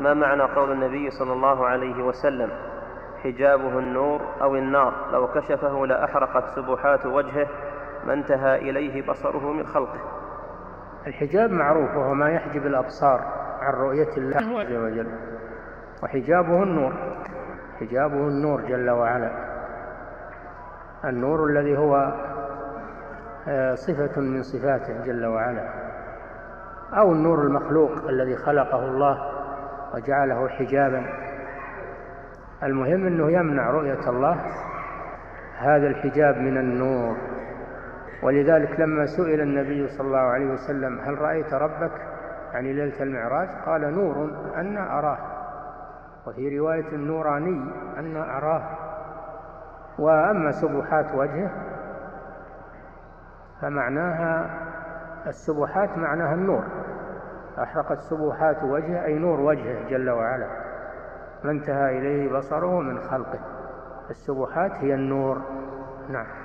ما معنى قول النبي صلى الله عليه وسلم حجابه النور أو النار لو كشفه لأحرقت سبحات وجهه ما انتهى إليه بصره من خلقه؟ الحجاب معروف، وهو ما يحجب الأبصار عن رؤية الله عز وجل، وحجابه النور، حجابه النور جل وعلا، النور الذي هو صفة من صفاته جل وعلا، أو النور المخلوق الذي خلقه الله وجعله حجابا. المهم أنه يمنع رؤية الله هذا الحجاب من النور. ولذلك لما سئل النبي صلى الله عليه وسلم هل رأيت ربك يعني ليلة المعراج، قال نور أنا أراه، وفي رواية نوراني أنا أراه. وأما سبحات وجهه فمعناها السبحات معناها النور، أحرقت سبحات وجهه أي نور وجهه جل وعلا ما انتهى إليه بصره من خلقه. السبحات هي النور. نعم.